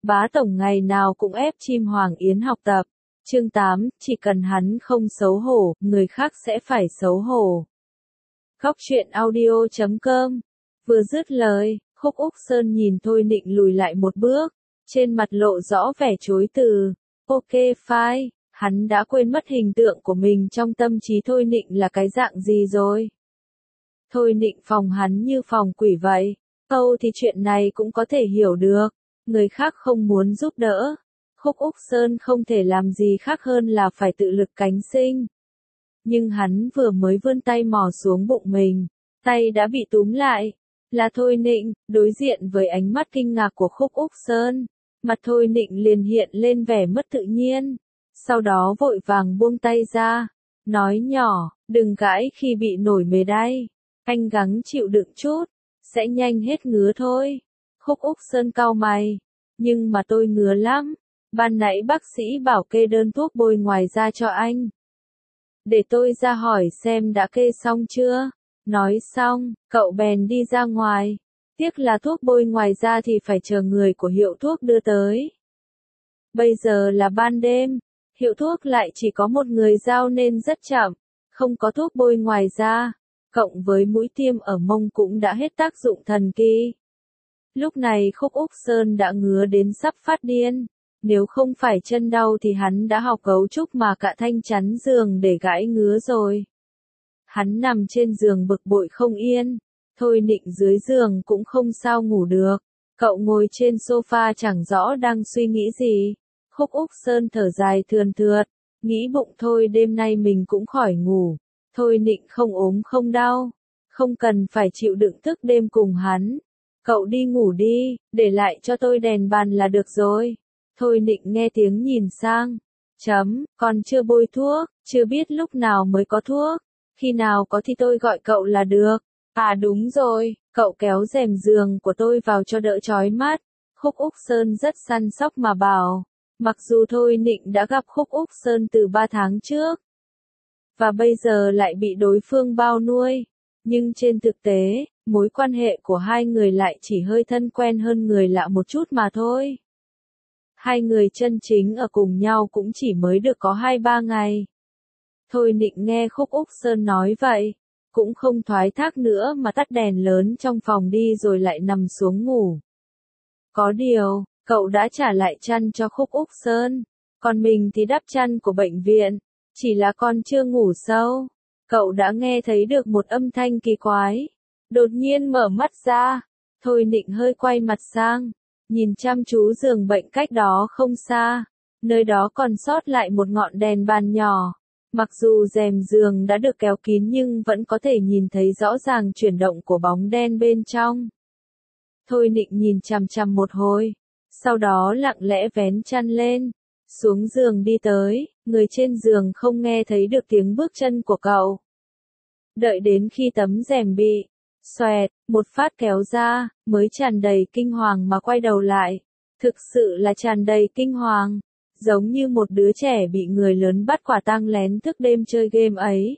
Bá tổng ngày nào cũng ép chim Hoàng Yến học tập. Chương 8, chỉ cần hắn không xấu hổ, người khác sẽ phải xấu hổ. Góc truyện audio.com. Vừa dứt lời, Khúc Úc Sơn nhìn Thôi Nịnh lùi lại một bước, trên mặt lộ rõ vẻ chối từ. Ok fine, hắn đã quên mất hình tượng của mình trong tâm trí Thôi Nịnh là cái dạng gì rồi. Thôi Nịnh phòng hắn như phòng quỷ vậy. Câu thì chuyện này cũng có thể hiểu được, người khác không muốn giúp đỡ. Khúc Úc Sơn không thể làm gì khác hơn là phải tự lực cánh sinh. Nhưng hắn vừa mới vươn tay mò xuống bụng mình, tay đã bị túm lại. Là Thôi Nịnh, đối diện với ánh mắt kinh ngạc của Khúc Úc Sơn, mặt Thôi Nịnh liền hiện lên vẻ mất tự nhiên. Sau đó vội vàng buông tay ra, nói nhỏ, đừng gãi khi bị nổi mề đay. Anh gắng chịu đựng chút, sẽ nhanh hết ngứa thôi. Khúc Úc Sơn cau mày, nhưng mà tôi ngứa lắm. Ban nãy bác sĩ bảo kê đơn thuốc bôi ngoài da cho anh. Để tôi ra hỏi xem đã kê xong chưa. Nói xong, cậu bèn đi ra ngoài. Tiếc là thuốc bôi ngoài da thì phải chờ người của hiệu thuốc đưa tới. Bây giờ là ban đêm, hiệu thuốc lại chỉ có một người giao nên rất chậm, không có thuốc bôi ngoài da, cộng với mũi tiêm ở mông cũng đã hết tác dụng thần kỳ. Lúc này Khúc Úc Sơn đã ngứa đến sắp phát điên. Nếu không phải chân đau thì hắn đã học cấu trúc mà cả thanh chắn giường để gãi ngứa rồi. Hắn nằm trên giường bực bội không yên. Thôi Nịnh dưới giường cũng không sao ngủ được. Cậu ngồi trên sofa chẳng rõ đang suy nghĩ gì. Khúc Úc Sơn thở dài thườn thượt, nghĩ bụng thôi đêm nay mình cũng khỏi ngủ. Thôi Nịnh không ốm không đau, không cần phải chịu đựng thức đêm cùng hắn. Cậu đi ngủ đi, để lại cho tôi đèn bàn là được rồi. Thôi Nịnh nghe tiếng nhìn sang. Còn chưa bôi thuốc, chưa biết lúc nào mới có thuốc. Khi nào có thì tôi gọi cậu là được. À đúng rồi, cậu kéo rèm giường của tôi vào cho đỡ chói mắt. Khúc Úc Sơn rất săn sóc mà bảo. Mặc dù Thôi Nịnh đã gặp Khúc Úc Sơn từ 3 tháng trước. Và bây giờ lại bị đối phương bao nuôi. Nhưng trên thực tế, mối quan hệ của hai người lại chỉ hơi thân quen hơn người lạ một chút mà thôi. Hai người chân chính ở cùng nhau cũng chỉ mới được có 2-3 ngày. Thôi Nịnh nghe Khúc Úc Sơn nói vậy, cũng không thoái thác nữa mà tắt đèn lớn trong phòng đi rồi lại nằm xuống ngủ. Có điều, cậu đã trả lại chăn cho Khúc Úc Sơn, còn mình thì đắp chăn của bệnh viện, chỉ là con chưa ngủ sâu. Cậu đã nghe thấy được một âm thanh kỳ quái, đột nhiên mở mắt ra. Thôi Nịnh hơi quay mặt sang, nhìn chăm chú giường bệnh cách đó không xa, nơi đó còn sót lại một ngọn đèn bàn nhỏ. Mặc dù rèm giường đã được kéo kín nhưng vẫn có thể nhìn thấy rõ ràng chuyển động của bóng đen bên trong. Thôi Nịnh nhìn chằm chằm một hồi, sau đó lặng lẽ vén chăn lên, xuống giường đi tới, người trên giường không nghe thấy được tiếng bước chân của cậu. Đợi đến khi tấm rèm bị xoẹt, một phát kéo ra, mới tràn đầy kinh hoàng mà quay đầu lại. Thực sự là tràn đầy kinh hoàng, giống như một đứa trẻ bị người lớn bắt quả tang lén thức đêm chơi game ấy.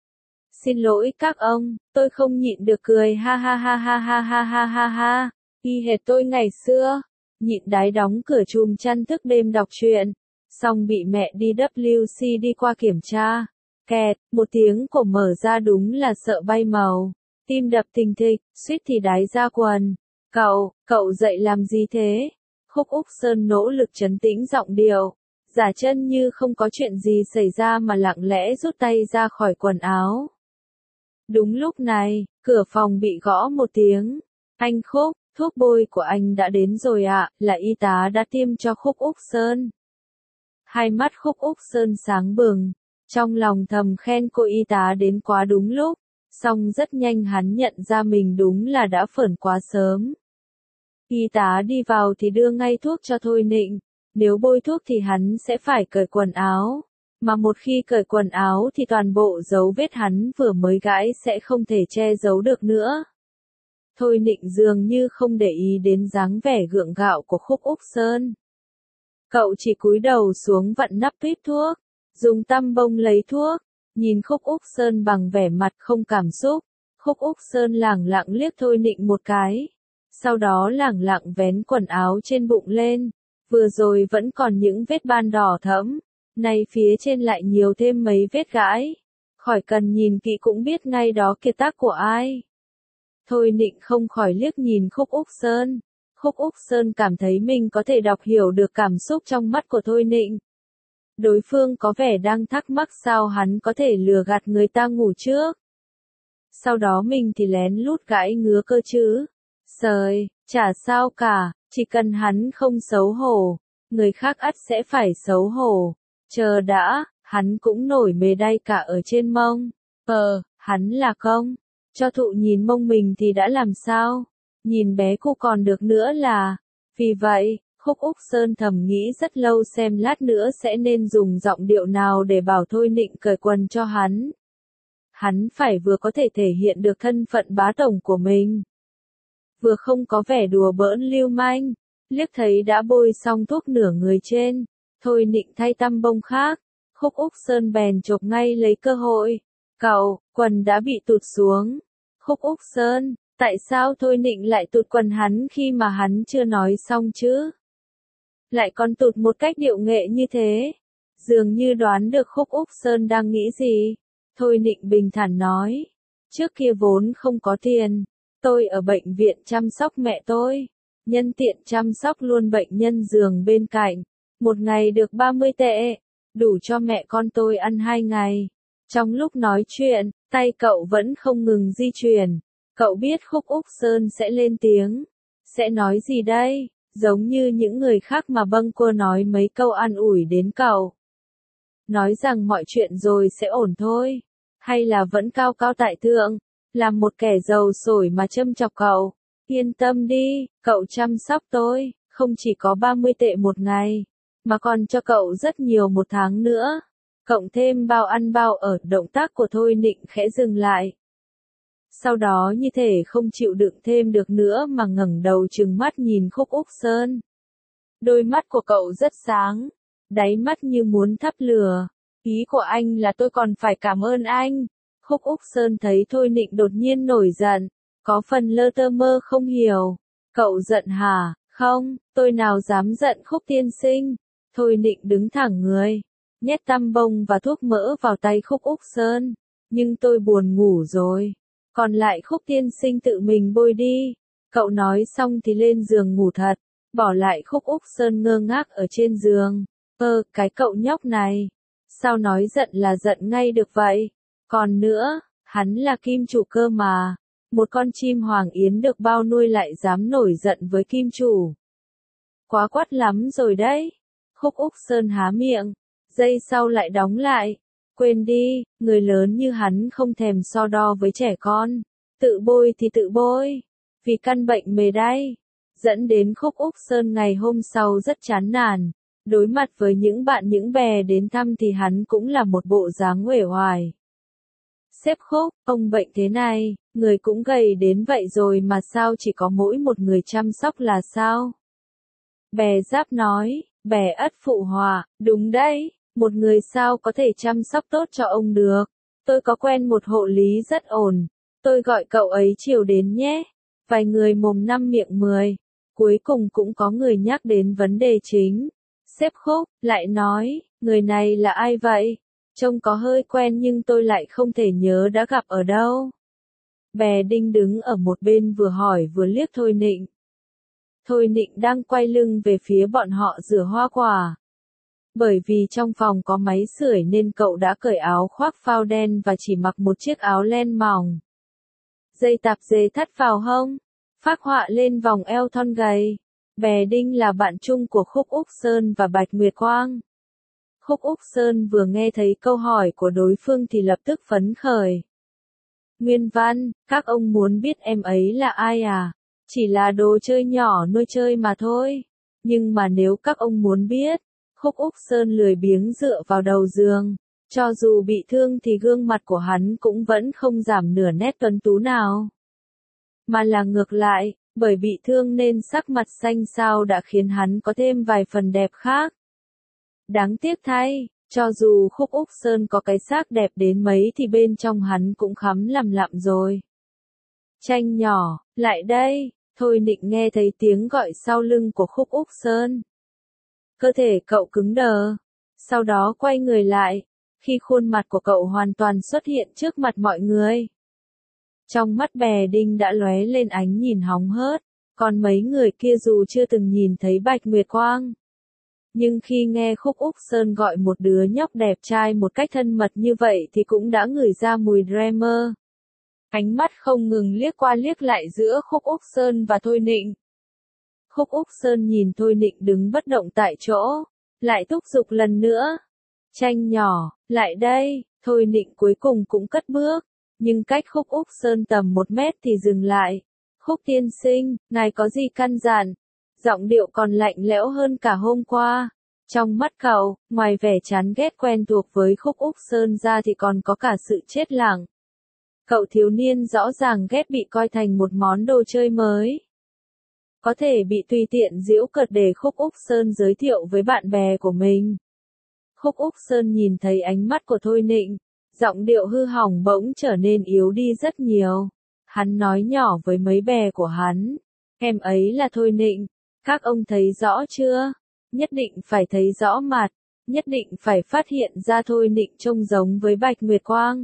Xin lỗi các ông, tôi không nhịn được cười ha ha ha ha ha ha ha ha ha, y hệt tôi ngày xưa, nhịn đái đóng cửa chùm chăn thức đêm đọc truyện, xong bị mẹ DWC đi qua kiểm tra. Kẹt, một tiếng cổ mở ra đúng là sợ bay màu. Tim đập thình thịch, suýt thì đái ra quần. Cậu dậy làm gì thế? Khúc Úc Sơn nỗ lực trấn tĩnh giọng điệu, giả chân như không có chuyện gì xảy ra mà lặng lẽ rút tay ra khỏi quần áo. Đúng lúc này, cửa phòng bị gõ một tiếng. Anh Khúc, thuốc bôi của anh đã đến rồi ạ, là y tá đã tiêm cho Khúc Úc Sơn. Hai mắt Khúc Úc Sơn sáng bừng, trong lòng thầm khen cô y tá đến quá đúng lúc. Xong rất nhanh hắn nhận ra mình đúng là đã phởn quá sớm. Y tá đi vào thì đưa ngay thuốc cho Thôi Nịnh, nếu bôi thuốc thì hắn sẽ phải cởi quần áo, mà một khi cởi quần áo thì toàn bộ dấu vết hắn vừa mới gãi sẽ không thể che giấu được nữa. Thôi Nịnh dường như không để ý đến dáng vẻ gượng gạo của Khúc Úc Sơn. Cậu chỉ cúi đầu xuống vặn nắp tuýp thuốc, dùng tăm bông lấy thuốc. Nhìn Khúc Úc Sơn bằng vẻ mặt không cảm xúc, Khúc Úc Sơn lẳng lặng liếc Thôi Nịnh một cái, sau đó lẳng lặng vén quần áo trên bụng lên, Vừa rồi vẫn còn những vết ban đỏ thẫm, nay phía trên lại nhiều thêm mấy vết gãi. Khỏi cần nhìn kỹ cũng biết ngay đó kiệt tác của ai. Thôi Nịnh không khỏi liếc nhìn Khúc Úc Sơn. Khúc Úc Sơn cảm thấy mình có thể đọc hiểu được cảm xúc trong mắt của Thôi Nịnh. Đối phương có vẻ đang thắc mắc sao hắn có thể lừa gạt người ta ngủ trước. Sau đó mình thì lén lút gãi ngứa cơ chứ. Sời, chả sao cả, chỉ cần hắn không xấu hổ, người khác ắt sẽ phải xấu hổ. Chờ đã, hắn cũng nổi mề đay cả ở trên mông. Hắn là công. Cho thụ nhìn mông mình thì đã làm sao? Nhìn bé cô còn được nữa là. Vì vậy, Khúc Úc Sơn thầm nghĩ rất lâu xem lát nữa sẽ nên dùng giọng điệu nào để bảo Thôi Nịnh cởi quần cho hắn. Hắn phải vừa có thể thể hiện được thân phận bá tổng của mình, vừa không có vẻ đùa bỡn lưu manh. Liếc thấy đã bôi xong thuốc nửa người trên, Thôi Nịnh thay tăm bông khác, Khúc Úc Sơn bèn chộp ngay lấy cơ hội. Cậu, quần đã bị tụt xuống. Khúc Úc Sơn, tại sao Thôi Nịnh lại tụt quần hắn khi mà hắn chưa nói xong chứ? Lại còn tụt một cách điệu nghệ như thế. Dường như đoán được Khúc Úc Sơn đang nghĩ gì. Thôi Nịnh bình thản nói. Trước kia vốn không có tiền. Tôi ở bệnh viện chăm sóc mẹ tôi. Nhân tiện chăm sóc luôn bệnh nhân giường bên cạnh. Một ngày được 30 tệ. Đủ cho mẹ con tôi ăn 2 ngày. Trong lúc nói chuyện, tay cậu vẫn không ngừng di chuyển. Cậu biết Khúc Úc Sơn sẽ lên tiếng. Sẽ nói gì đây? Giống như những người khác mà bâng quơ nói mấy câu an ủi đến cậu. Nói rằng mọi chuyện rồi sẽ ổn thôi. Hay là vẫn cao cao tại thượng, làm một kẻ giàu sổi mà châm chọc cậu. Yên tâm đi, cậu chăm sóc tôi, không chỉ có 30 tệ một ngày, mà còn cho cậu rất nhiều một tháng nữa. Cộng thêm bao ăn bao ở, động tác của Thôi Nịnh khẽ dừng lại. Sau đó như thể không chịu đựng thêm được nữa mà ngẩng đầu trừng mắt nhìn Khúc Úc Sơn. Đôi mắt của cậu rất sáng, đáy mắt như muốn thắp lửa. Ý của anh là tôi còn phải cảm ơn anh. Khúc Úc Sơn thấy Thôi Nịnh đột nhiên nổi giận, có phần lơ tơ mơ không hiểu. Cậu giận hả? Không, tôi nào dám giận Khúc tiên sinh. Thôi Nịnh đứng thẳng người, nhét tăm bông và thuốc mỡ vào tay Khúc Úc Sơn. Nhưng tôi buồn ngủ rồi. Còn lại Khúc tiên sinh tự mình bôi đi. Cậu nói xong thì lên giường ngủ thật, bỏ lại Khúc Úc Sơn ngơ ngác ở trên giường. Cái cậu nhóc này, sao nói giận là giận ngay được vậy? Còn nữa, hắn là kim chủ cơ mà. Một con chim hoàng yến được bao nuôi lại dám nổi giận với kim chủ. Quá quát lắm rồi đấy. Khúc Úc Sơn há miệng, giây sau lại đóng lại. Quên đi, người lớn như hắn không thèm so đo với trẻ con. Tự bôi thì tự bôi. Vì căn bệnh mề đay, dẫn đến Khúc Úc Sơn ngày hôm sau rất chán nản. Đối mặt với những bạn những bè đến thăm thì hắn cũng là một bộ dáng uể oải. Sếp Khúc, ông bệnh thế này, người cũng gầy đến vậy rồi mà sao chỉ có mỗi một người chăm sóc là sao? Bè Giáp nói, bè Ất phụ họa, đúng đấy, một người sao có thể chăm sóc tốt cho ông được. Tôi có quen một hộ lý rất ổn, tôi gọi cậu ấy chiều đến nhé. Vài người mồm năm miệng 10, cuối cùng cũng có người nhắc đến vấn đề chính. Sếp Khúc lại nói, người này là ai vậy? Trông có hơi quen nhưng tôi lại không thể nhớ đã gặp ở đâu. Bè Đinh đứng ở một bên vừa hỏi vừa liếc Thôi Nịnh. Thôi Nịnh đang quay lưng về phía bọn họ rửa hoa quả. Bởi vì trong phòng có máy sưởi nên cậu đã cởi áo khoác phao đen và chỉ mặc một chiếc áo len mỏng. Dây tạp dề thắt vào hông, phác họa lên vòng eo thon gầy. Bè Đinh là bạn chung của Khúc Úc Sơn và Bạch Nguyệt Quang. Khúc Úc Sơn vừa nghe thấy câu hỏi của đối phương thì lập tức phấn khởi. Nguyên văn, các ông muốn biết em ấy là ai à? Chỉ là đồ chơi nhỏ nuôi chơi mà thôi. Nhưng mà nếu các ông muốn biết, Khúc Úc Sơn lười biếng dựa vào đầu giường. Cho dù bị thương thì gương mặt của hắn cũng vẫn không giảm nửa nét tuấn tú nào. Mà là ngược lại, bởi bị thương nên sắc mặt xanh xao đã khiến hắn có thêm vài phần đẹp khác. Đáng tiếc thay, cho dù Khúc Úc Sơn có cái xác đẹp đến mấy thì bên trong hắn cũng khắm lằm lặm rồi. Tranh nhỏ, lại đây. Thôi Nịnh nghe thấy tiếng gọi sau lưng của Khúc Úc Sơn. Cơ thể cậu cứng đờ. Sau đó quay người lại, khi khuôn mặt của cậu hoàn toàn xuất hiện trước mặt mọi người. Trong mắt Bè Đinh đã lóe lên ánh nhìn hóng hớt, còn mấy người kia dù chưa từng nhìn thấy Bạch Nguyệt Quang. Nhưng khi nghe Khúc Úc Sơn gọi một đứa nhóc đẹp trai một cách thân mật như vậy thì cũng đã ngửi ra mùi Dreamer. Ánh mắt không ngừng liếc qua liếc lại giữa Khúc Úc Sơn và Thôi Nịnh. Khúc Úc Sơn nhìn Thôi Nịnh đứng bất động tại chỗ, lại thúc giục lần nữa. Tranh nhỏ, lại đây, Thôi Nịnh cuối cùng cũng cất bước, nhưng cách Khúc Úc Sơn tầm 1 mét thì dừng lại. Khúc tiên sinh, ngài có gì căn dặn? Giọng điệu còn lạnh lẽo hơn cả hôm qua. Trong mắt cậu, ngoài vẻ chán ghét quen thuộc với Khúc Úc Sơn ra thì còn có cả sự chết lặng. Cậu thiếu niên rõ ràng ghét bị coi thành một món đồ chơi mới. Có thể bị tùy tiện giễu cợt để Khúc Úc Sơn giới thiệu với bạn bè của mình. Khúc Úc Sơn nhìn thấy ánh mắt của Thôi Nịnh, giọng điệu hư hỏng bỗng trở nên yếu đi rất nhiều. Hắn nói nhỏ với mấy bè của hắn, em ấy là Thôi Nịnh, các ông thấy rõ chưa? Nhất định phải thấy rõ mặt, nhất định phải phát hiện ra Thôi Nịnh trông giống với Bạch Nguyệt Quang.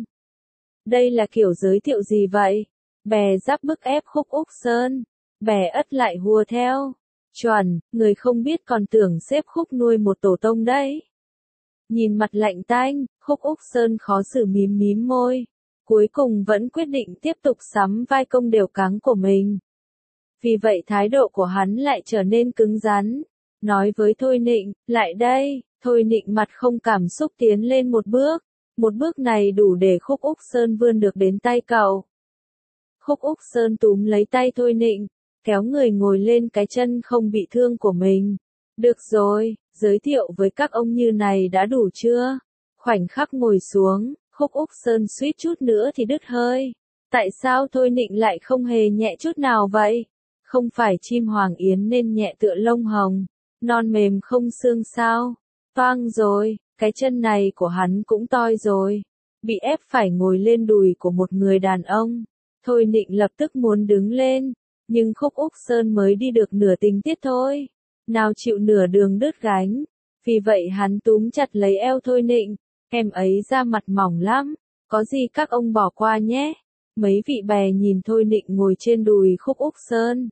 Đây là kiểu giới thiệu gì vậy? Bè giáp bức ép Khúc Úc Sơn. Bè ất lại hùa theo. Chuẩn, người không biết còn tưởng xếp Khúc nuôi một tổ tông đấy. Nhìn mặt lạnh tanh, Khúc Úc Sơn khó xử mím mím môi. Cuối cùng vẫn quyết định tiếp tục sắm vai công đều cáng của mình. Vì vậy thái độ của hắn lại trở nên cứng rắn. Nói với Thôi Nịnh, lại đây, Thôi Nịnh mặt không cảm xúc tiến lên một bước. Một bước này đủ để Khúc Úc Sơn vươn được đến tay cậu. Khúc Úc Sơn túm lấy tay Thôi Nịnh, kéo người ngồi lên cái chân không bị thương của mình. Được rồi, giới thiệu với các ông như này đã đủ chưa? Khoảnh khắc ngồi xuống, Khúc Úc Sơn suýt chút nữa thì đứt hơi. Tại sao Thôi Nịnh lại không hề nhẹ chút nào vậy? Không phải chim hoàng yến nên nhẹ tựa lông hồng, non mềm không xương sao? Toang rồi, cái chân này của hắn cũng toi rồi. Bị ép phải ngồi lên đùi của một người đàn ông. Thôi Nịnh lập tức muốn đứng lên, nhưng Khúc Úc Sơn mới đi được nửa tình tiết thôi. Nào chịu nửa đường đứt gánh. Vì vậy hắn túm chặt lấy eo Thôi Nịnh. Em ấy da mặt mỏng lắm, có gì các ông bỏ qua nhé. Mấy vị bè nhìn Thôi Nịnh ngồi trên đùi Khúc Úc Sơn.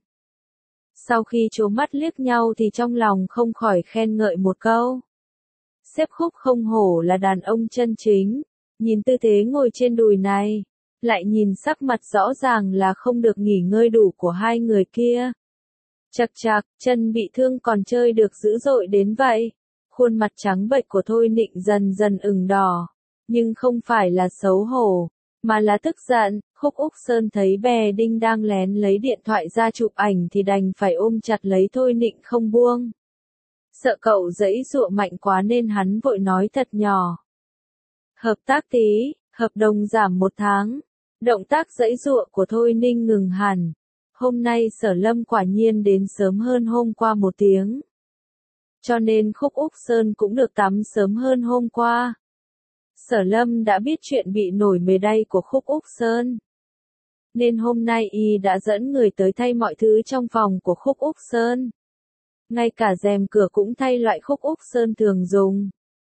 Sau khi trố mắt liếc nhau thì trong lòng không khỏi khen ngợi một câu. Xếp Khúc không hổ là đàn ông chân chính. Nhìn tư thế ngồi trên đùi này, lại nhìn sắc mặt rõ ràng là không được nghỉ ngơi đủ của hai người kia. Chậc chậc, chân bị thương còn chơi được dữ dội đến vậy. Khuôn mặt trắng bệch của Thôi Nịnh dần dần ửng đỏ, nhưng không phải là xấu hổ, mà là tức giận. Khúc Úc Sơn thấy Bè Đinh đang lén lấy điện thoại ra chụp ảnh thì đành phải ôm chặt lấy Thôi Nịnh không buông. Sợ cậu giãy giụa mạnh quá nên hắn vội nói thật nhỏ. Hợp tác tí, hợp đồng giảm 1 tháng. Động tác giãy giụa của Thôi Ninh ngừng hẳn. Hôm nay Sở Lâm quả nhiên đến sớm hơn hôm qua 1 tiếng. Cho nên Khúc Úc Sơn cũng được tắm sớm hơn hôm qua. Sở Lâm đã biết chuyện bị nổi mề đay của Khúc Úc Sơn. Nên hôm nay y đã dẫn người tới thay mọi thứ trong phòng của Khúc Úc Sơn. Ngay cả rèm cửa cũng thay loại Khúc Úc Sơn thường dùng.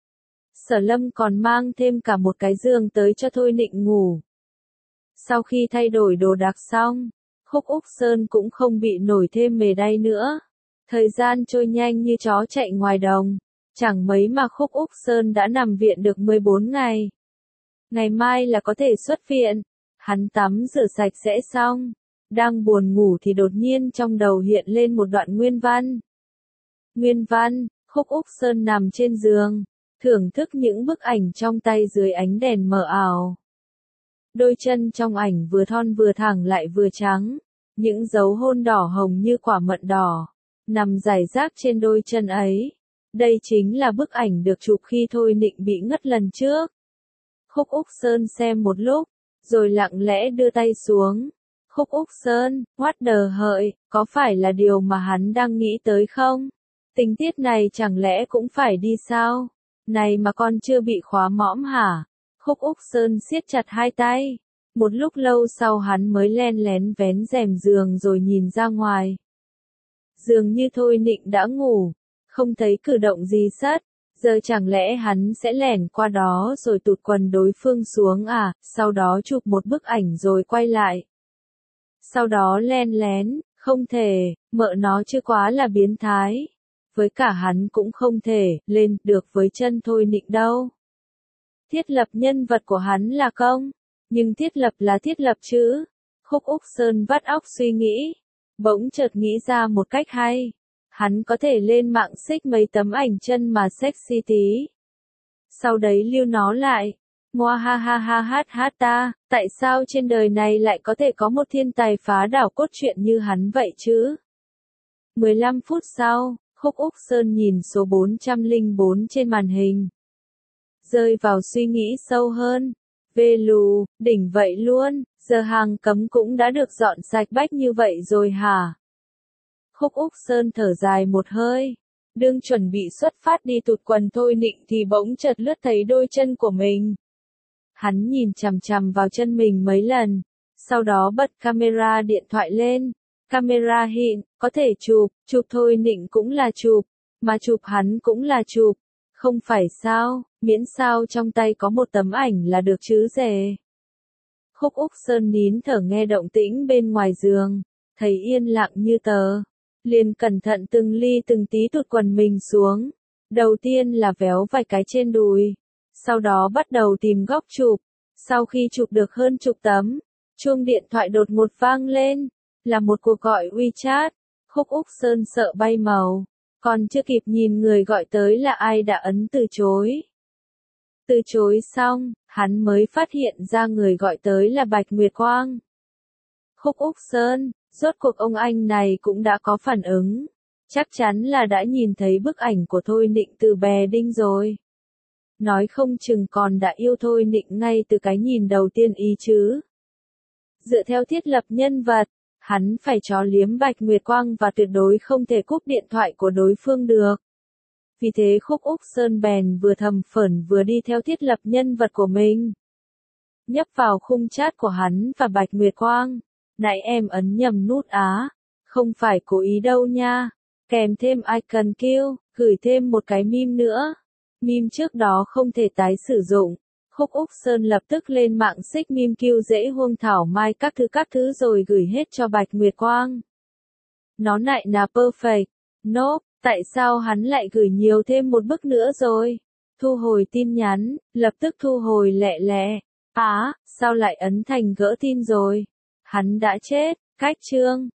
Sở Lâm còn mang thêm cả một cái giường tới cho Thôi Nịnh ngủ. Sau khi thay đổi đồ đạc xong, Khúc Úc Sơn cũng không bị nổi thêm mề đay nữa. Thời gian trôi nhanh như chó chạy ngoài đồng. Chẳng mấy mà Khúc Úc Sơn đã nằm viện được 14 ngày. Ngày mai là có thể xuất viện. Hắn tắm rửa sạch sẽ xong. Đang buồn ngủ thì đột nhiên trong đầu hiện lên một đoạn nguyên văn. Nguyên văn, Khúc Úc Sơn nằm trên giường, thưởng thức những bức ảnh trong tay dưới ánh đèn mờ ảo. Đôi chân trong ảnh vừa thon vừa thẳng lại vừa trắng, những dấu hôn đỏ hồng như quả mận đỏ, nằm rải rác trên đôi chân ấy. Đây chính là bức ảnh được chụp khi Thôi Nịnh bị ngất lần trước. Khúc Úc Sơn xem một lúc, rồi lặng lẽ đưa tay xuống. Khúc Úc Sơn, what the hợi, có phải là điều mà hắn đang nghĩ tới không? Tình tiết này chẳng lẽ cũng phải đi sao? Này mà con chưa bị khóa mõm hả? Khúc Úc Sơn siết chặt hai tay. Một lúc lâu sau hắn mới len lén vén rèm giường rồi nhìn ra ngoài. Dường như Thôi Nịnh đã ngủ. không thấy cử động gì sất. Giờ chẳng lẽ hắn sẽ lẻn qua đó rồi tụt quần đối phương xuống à, sau đó chụp một bức ảnh rồi quay lại. Sau đó len lén, không thể, mợ nó chứ quá là biến thái. Với cả hắn cũng không thể, lên, được với chân Thôi Nịnh đâu. Thiết lập nhân vật của hắn là Công, nhưng thiết lập là thiết lập chứ. Khúc Úc Sơn vắt óc suy nghĩ, bỗng chợt nghĩ ra một cách hay. Hắn có thể lên mạng xích mấy tấm ảnh chân mà sexy tí. Sau đấy lưu nó lại. Ngoa ha ha ha hát hát ta, tại sao trên đời này lại có thể có một thiên tài phá đảo cốt truyện như hắn vậy chứ? 15 phút sau, Khúc Úc Sơn nhìn số 404 trên màn hình. Rơi vào suy nghĩ sâu hơn. Về lù, đỉnh vậy luôn, giờ hàng cấm cũng đã được dọn sạch bách như vậy rồi hả? Khúc Úc Sơn thở dài một hơi. Đương chuẩn bị xuất phát đi tụt quần Thôi Nịnh thì bỗng chợt lướt thấy đôi chân của mình. Hắn nhìn chằm chằm vào chân mình mấy lần, sau đó bật camera điện thoại lên. Camera hiện, có thể chụp Thôi Nịnh cũng là chụp, mà chụp hắn cũng là chụp. Không phải sao, miễn sao trong tay có một tấm ảnh là được chứ dè. Khúc Úc Sơn nín thở nghe động tĩnh bên ngoài giường, thấy yên lặng như tờ. Liền cẩn thận từng ly từng tí tụt quần mình xuống. Đầu tiên là véo vài cái trên đùi. Sau đó bắt đầu tìm góc chụp. Sau khi chụp được hơn chục tấm, chuông điện thoại đột ngột vang lên. Là một cuộc gọi WeChat. Khúc Úc Sơn sợ bay màu. Còn chưa kịp nhìn người gọi tới là ai đã ấn từ chối. Từ chối xong, hắn mới phát hiện ra người gọi tới là Bạch Nguyệt Quang. Khúc Úc Sơn, rốt cuộc ông anh này cũng đã có phản ứng. Chắc chắn là đã nhìn thấy bức ảnh của Thôi Nịnh từ bè đinh rồi. Nói không chừng còn đã yêu Thôi Nịnh ngay từ cái nhìn đầu tiên ý chứ. Dựa theo thiết lập nhân vật, hắn phải chó liếm Bạch Nguyệt Quang và tuyệt đối không thể cúp điện thoại của đối phương được. Vì thế Khúc Úc Sơn bèn vừa thầm phởn vừa đi theo thiết lập nhân vật của mình. Nhấp vào khung chat của hắn và Bạch Nguyệt Quang. Nãy em ấn nhầm nút á, không phải cố ý đâu nha. Kèm thêm icon kill, gửi thêm một cái meme nữa. Meme trước đó không thể tái sử dụng. Khúc Úc Sơn lập tức lên mạng xích meme kill dễ huông thảo mai các thứ rồi gửi hết cho Bạch Nguyệt Quang. Nó lại là perfect. Nope, tại sao hắn lại gửi nhiều thêm một bức nữa rồi? Thu hồi tin nhắn, lập tức thu hồi lẹ lẹ. Sao lại ấn thành gỡ tin rồi? Hắn đã chết, cách chương.